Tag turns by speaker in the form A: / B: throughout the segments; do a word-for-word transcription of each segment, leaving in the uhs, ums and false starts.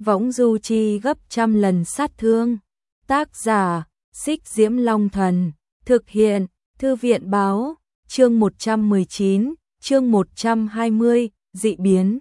A: võng du chi gấp trăm lần sát thương. Tác giả, Xích Diễm Long Thần, thực hiện, Thư viện Báo, chương một trăm mười chín, chương một trăm hai mươi, dị biến.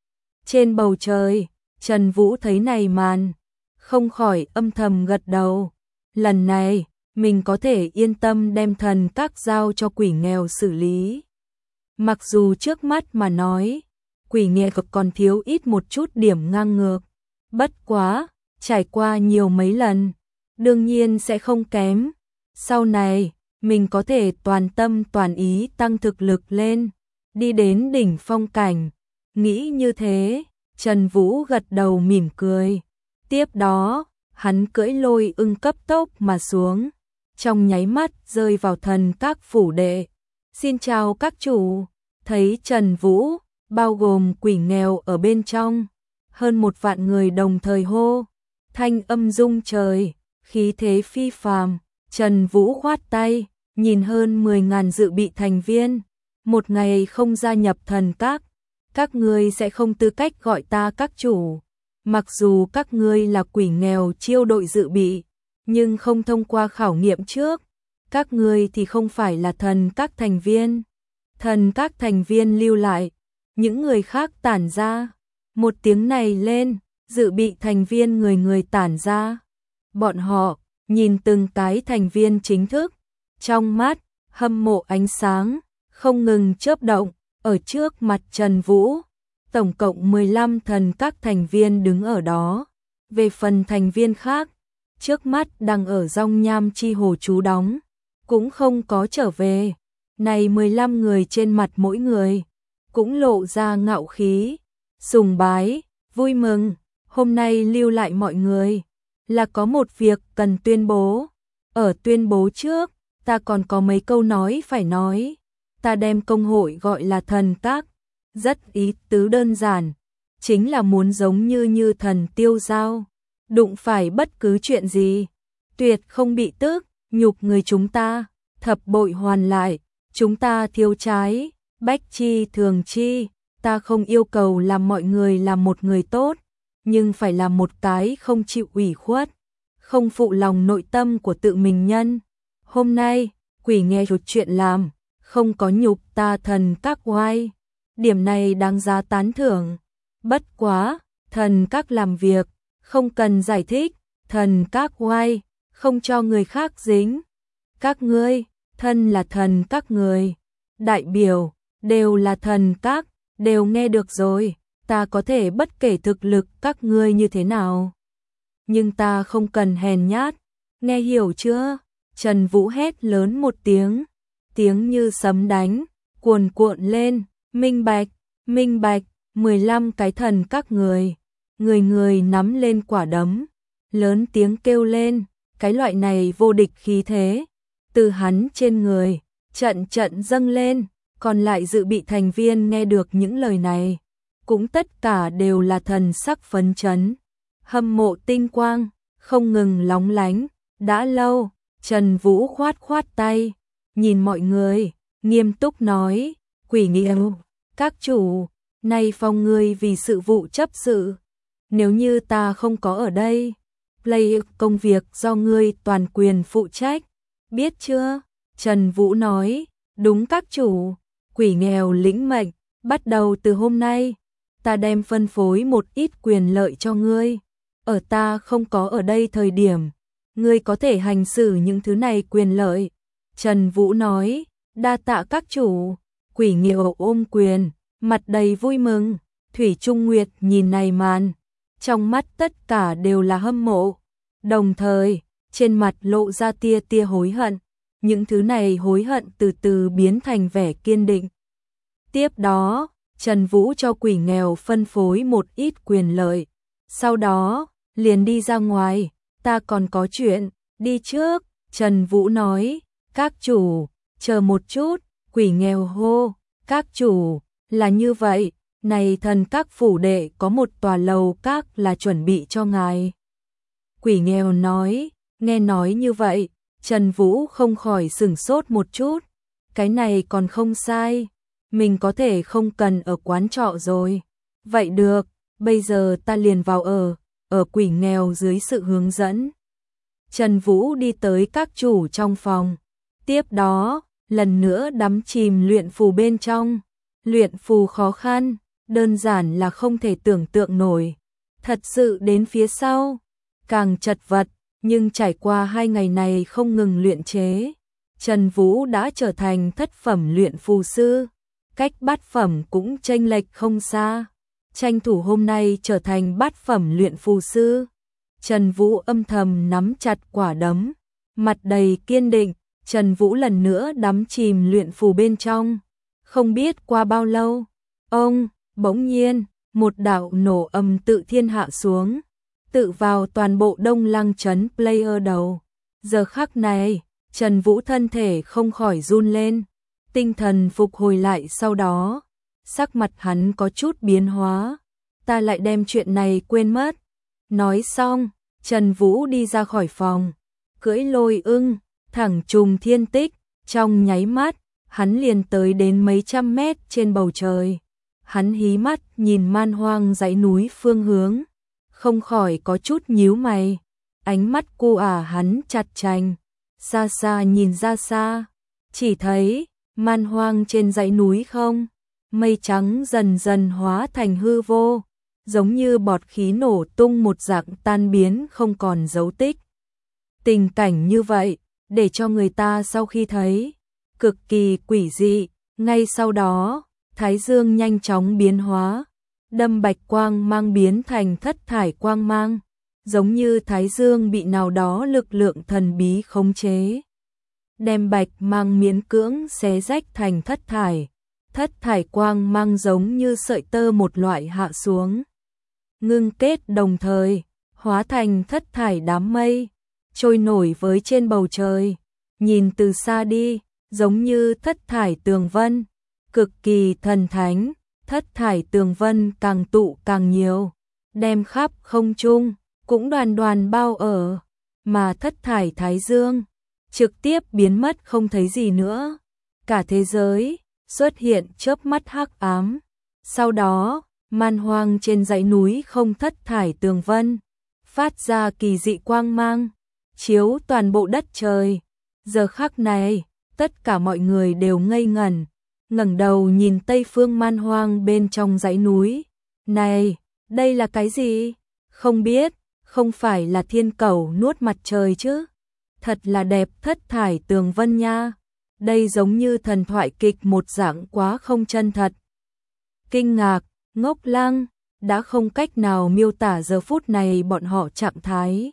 A: Trên bầu trời, Trần Vũ thấy này màn, không khỏi âm thầm gật đầu. Lần này, mình có thể yên tâm đem thần các giao cho quỷ nghèo xử lý. Mặc dù trước mắt mà nói, quỷ nghèo còn thiếu ít một chút điểm ngang ngược. Bất quá, trải qua nhiều mấy lần, đương nhiên sẽ không kém. Sau này, mình có thể toàn tâm toàn ý tăng thực lực lên, đi đến đỉnh phong cảnh. Nghĩ như thế, Trần Vũ gật đầu mỉm cười. Tiếp đó, hắn cưỡi lôi ưng cấp tốc mà xuống, trong nháy mắt rơi vào thần các phủ đệ. Xin chào các chủ. Thấy Trần Vũ, bao gồm quỷ nghèo ở bên trong, hơn một vạn người đồng thời hô, thanh âm rung trời, khí thế phi phàm. Trần Vũ khoát tay, nhìn hơn mười ngàn dự bị thành viên, một ngày không gia nhập thần các, các ngươi sẽ không tư cách gọi ta các chủ. Mặc dù các ngươi là quỷ nghèo chiêu đội dự bị, nhưng không thông qua khảo nghiệm trước, các ngươi thì không phải là thần các thành viên. Thần các thành viên lưu lại, những người khác tản ra. Một tiếng này lên, dự bị thành viên người người tản ra. Bọn họ nhìn từng cái thành viên chính thức, trong mắt hâm mộ ánh sáng không ngừng chớp động. Ở trước mặt Trần Vũ, tổng cộng mười lăm thần các thành viên đứng ở đó. Về phần thành viên khác, trước mắt đang ở Dong Nham Chi Hồ trú đóng, cũng không có trở về. Này mười lăm người trên mặt mỗi người cũng lộ ra ngạo khí, sùng bái, vui mừng. Hôm nay lưu lại mọi người là có một việc cần tuyên bố. Ở tuyên bố trước, ta còn có mấy câu nói phải nói. Ta đem công hội gọi là thần các, rất ý tứ đơn giản, chính là muốn giống như như thần tiêu giao, đụng phải bất cứ chuyện gì, tuyệt không bị tức, nhục người chúng ta, thập bội hoàn lại. Chúng ta thiếu trái, bách chi thường chi, ta không yêu cầu làm mọi người là một người tốt, nhưng phải là một cái không chịu ủy khuất, không phụ lòng nội tâm của tự mình nhân. Hôm nay, quỷ nghe một chuyện làm, không có nhục ta thần các oai, điểm này đáng giá tán thưởng. Bất quá, thần các làm việc, không cần giải thích, thần các oai, không cho người khác dính. Các ngươi, thân là thần các người, đại biểu, đều là thần các, đều nghe được rồi, ta có thể bất kể thực lực các ngươi như thế nào. Nhưng ta không cần hèn nhát, nghe hiểu chưa? Trần Vũ hét lớn một tiếng, tiếng như sấm đánh, cuồn cuộn lên, minh bạch, minh bạch, mười lăm cái thần các người, người người nắm lên quả đấm, lớn tiếng kêu lên, cái loại này vô địch khí thế. Từ hắn trên người, trận trận dâng lên, còn lại dự bị thành viên nghe được những lời này, cũng tất cả đều là thần sắc phấn chấn, hâm mộ tinh quang, không ngừng lóng lánh. Đã lâu, Trần Vũ khoát khoát tay, nhìn mọi người, nghiêm túc nói, quỷ nghèo, các chủ, nay phong ngươi vì sự vụ chấp sự, nếu như ta không có ở đây, play công việc do ngươi toàn quyền phụ trách. Biết chưa? Trần Vũ nói, đúng các chủ, quỷ nghèo lĩnh mệnh, bắt đầu từ hôm nay, ta đem phân phối một ít quyền lợi cho ngươi. Ở ta không có ở đây thời điểm, ngươi có thể hành xử những thứ này quyền lợi. Trần Vũ nói, đa tạ các chủ. Quỷ nghèo ôm quyền, mặt đầy vui mừng. Thủy Trung Nguyệt nhìn này màn, trong mắt tất cả đều là hâm mộ, đồng thời trên mặt lộ ra tia tia hối hận, những thứ này hối hận từ từ biến thành vẻ kiên định. Tiếp đó, Trần Vũ cho quỷ nghèo phân phối một ít quyền lợi, sau đó liền đi ra ngoài, ta còn có chuyện, đi trước. Trần Vũ nói, các chủ, chờ một chút. Quỷ nghèo hô, các chủ, là như vậy, này thần các phủ đệ có một tòa lầu các là chuẩn bị cho ngài. Quỷ nghèo nói, nghe nói như vậy, Trần Vũ không khỏi sửng sốt một chút, cái này còn không sai, mình có thể không cần ở quán trọ rồi. Vậy được, bây giờ ta liền vào ở, ở quỷ nghèo dưới sự hướng dẫn. Trần Vũ đi tới các chủ trong phòng, tiếp đó, lần nữa đắm chìm luyện phù bên trong. Luyện phù khó khăn, đơn giản là không thể tưởng tượng nổi. Thật sự đến phía sau, càng chật vật, nhưng trải qua hai ngày này không ngừng luyện chế, Trần Vũ đã trở thành thất phẩm luyện phù sư, cách bát phẩm cũng chênh lệch không xa. Tranh thủ hôm nay trở thành bát phẩm luyện phù sư. Trần Vũ âm thầm nắm chặt quả đấm, mặt đầy kiên định. Trần Vũ lần nữa đắm chìm luyện phù bên trong. Không biết qua bao lâu, ông, bỗng nhiên, một đạo nổ âm tự thiên hạ xuống, tự vào toàn bộ Đông Lăng trấn player đầu. Giờ khắc này, Trần Vũ thân thể không khỏi run lên, tinh thần phục hồi lại sau đó, sắc mặt hắn có chút biến hóa, ta lại đem chuyện này quên mất. Nói xong, Trần Vũ đi ra khỏi phòng, cưỡi lôi ưng, thẳng trùng thiên tích, trong nháy mắt, hắn liền tới đến mấy trăm mét trên bầu trời. Hắn hí mắt nhìn man hoang dãy núi phương hướng, không khỏi có chút nhíu mày, ánh mắt cu ả hắn chặt chành, xa xa nhìn ra xa, chỉ thấy man hoang trên dãy núi không, mây trắng dần dần hóa thành hư vô, giống như bọt khí nổ tung một dạng tan biến không còn dấu tích. Tình cảnh như vậy, để cho người ta sau khi thấy, cực kỳ quỷ dị. Ngay sau đó, thái dương nhanh chóng biến hóa, đâm bạch quang mang biến thành thất thải quang mang, giống như thái dương bị nào đó lực lượng thần bí khống chế, đem bạch mang miễn cưỡng xé rách thành thất thải. Thất thải quang mang giống như sợi tơ một loại hạ xuống, ngưng kết đồng thời, hóa thành thất thải đám mây, trôi nổi với trên bầu trời, nhìn từ xa đi, giống như thất thải tường vân, cực kỳ thần thánh. Thất thải tường vân càng tụ càng nhiều, đem khắp không trung, cũng đoàn đoàn bao ở, mà thất thải thái dương trực tiếp biến mất không thấy gì nữa. Cả thế giới xuất hiện chớp mắt hắc ám. Sau đó, man hoang trên dãy núi không thất thải tường vân, phát ra kỳ dị quang mang, chiếu toàn bộ đất trời. Giờ khắc này, tất cả mọi người đều ngây ngẩn, ngẩng đầu nhìn tây phương man hoang bên trong dãy núi. Này, đây là cái gì? Không biết, không phải là thiên cẩu nuốt mặt trời chứ? Thật là đẹp thất thải tường vân nha. Đây giống như thần thoại kịch một dạng, quá không chân thật. Kinh ngạc, ngốc lăng, đã không cách nào miêu tả giờ phút này bọn họ trạng thái.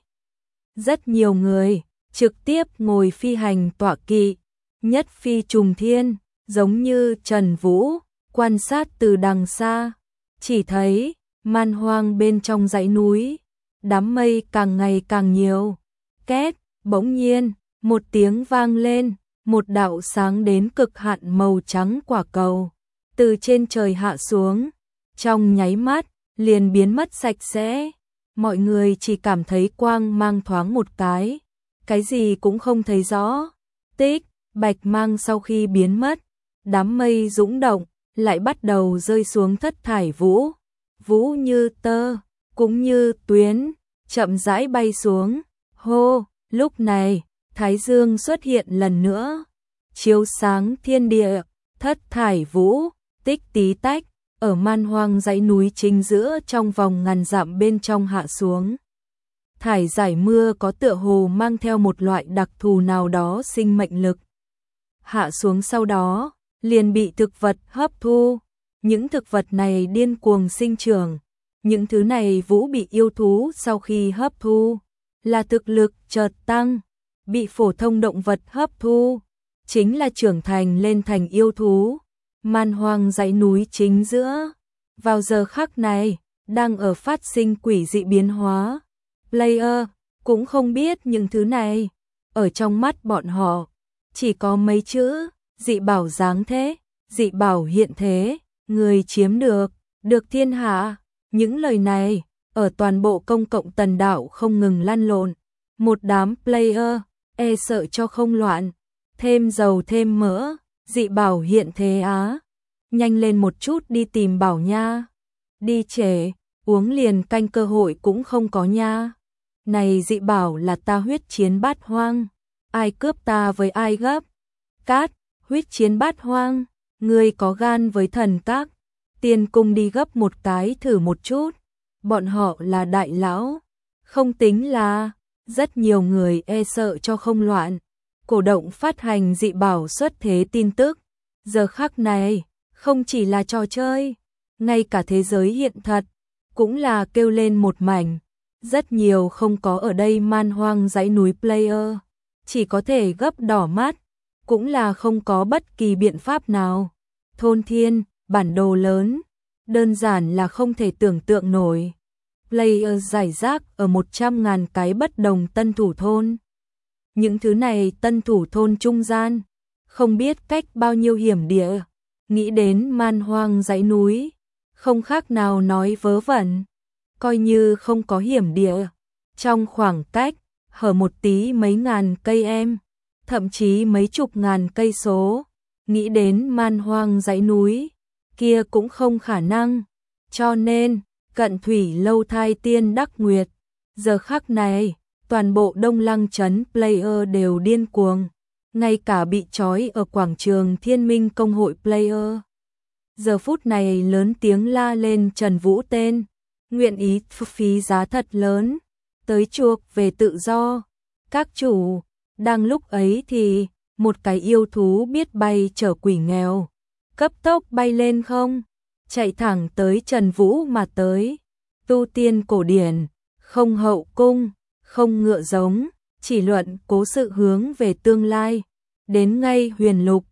A: Rất nhiều người trực tiếp ngồi phi hành tọa kỵ, nhất phi trùng thiên, giống như Trần Vũ, quan sát từ đằng xa, chỉ thấy man hoang bên trong dãy núi, đám mây càng ngày càng nhiều. Két, bỗng nhiên, một tiếng vang lên, một đạo sáng đến cực hạn màu trắng quả cầu từ trên trời hạ xuống, trong nháy mắt liền biến mất sạch sẽ. Mọi người chỉ cảm thấy quang mang thoáng một cái, cái gì cũng không thấy rõ. Tích, bạch mang sau khi biến mất, đám mây dũng động, lại bắt đầu rơi xuống thất thải vũ. Vũ như tơ, cũng như tuyến, chậm rãi bay xuống. Hô, lúc này, thái dương xuất hiện lần nữa, chiếu sáng thiên địa. Thất thải vũ, tích tí tách, ở man hoang dãy núi chính giữa trong vòng ngàn dặm bên trong hạ xuống. Thải giải mưa có tựa hồ mang theo một loại đặc thù nào đó sinh mệnh lực. Hạ xuống sau đó, liền bị thực vật hấp thu. Những thực vật này điên cuồng sinh trưởng. Những thứ này vũ bị yêu thú sau khi hấp thu, là thực lực chợt tăng. Bị phổ thông động vật hấp thu, chính là trưởng thành lên thành yêu thú. Man hoang dãy núi chính giữa, vào giờ khắc này, đang ở phát sinh quỷ dị biến hóa. Player cũng không biết những thứ này, ở trong mắt bọn họ, chỉ có mấy chữ, dị bảo giáng thế, dị bảo hiện thế, người chiếm được, được thiên hạ. Những lời này, ở toàn bộ công cộng tần đạo không ngừng lăn lộn. Một đám player, e sợ cho không loạn, thêm dầu thêm mỡ, dị bảo hiện thế á. Nhanh lên một chút đi tìm bảo nha, đi trễ, uống liền canh cơ hội cũng không có nha. Này dị bảo là ta huyết chiến bát hoang, ai cướp ta với ai gấp. Cát, huyết chiến bát hoang, ngươi có gan với thần các, tiên cung đi gấp một cái thử một chút. Bọn họ là đại lão, không tính là, rất nhiều người e sợ cho không loạn. Cổ động phát hành dị bảo xuất thế tin tức. Giờ khắc này, không chỉ là trò chơi, ngay cả thế giới hiện thật, cũng là kêu lên một mảnh. Rất nhiều không có ở đây man hoang dãy núi player, chỉ có thể gấp đỏ mắt, cũng là không có bất kỳ biện pháp nào. Thôn thiên, bản đồ lớn, đơn giản là không thể tưởng tượng nổi. Player giải rác ở một trăm ngàn cái bất đồng tân thủ thôn. Những thứ này tân thủ thôn trung gian, không biết cách bao nhiêu hiểm địa, nghĩ đến man hoang dãy núi, không khác nào nói vớ vẩn. Coi như không có hiểm địa, trong khoảng cách, hở một tí mấy ngàn cây em, thậm chí mấy chục ngàn cây số, nghĩ đến man hoang dãy núi, kia cũng không khả năng. Cho nên, cận thủy lâu thai tiên đắc nguyệt, giờ khắc này, toàn bộ Đông Lăng trấn player đều điên cuồng, ngay cả bị trói ở quảng trường Thiên Minh công hội player. Giờ phút này lớn tiếng la lên Trần Vũ tên, nguyện ý phí giá thật lớn, tới chuộc về tự do. Các chủ, đang lúc ấy thì, một cái yêu thú biết bay chở quỷ nghèo, cấp tốc bay lên không, chạy thẳng tới Trần Vũ mà tới. Tu tiên cổ điển, không hậu cung, không ngựa giống, chỉ luận cố sự hướng về tương lai, đến ngay huyền lục,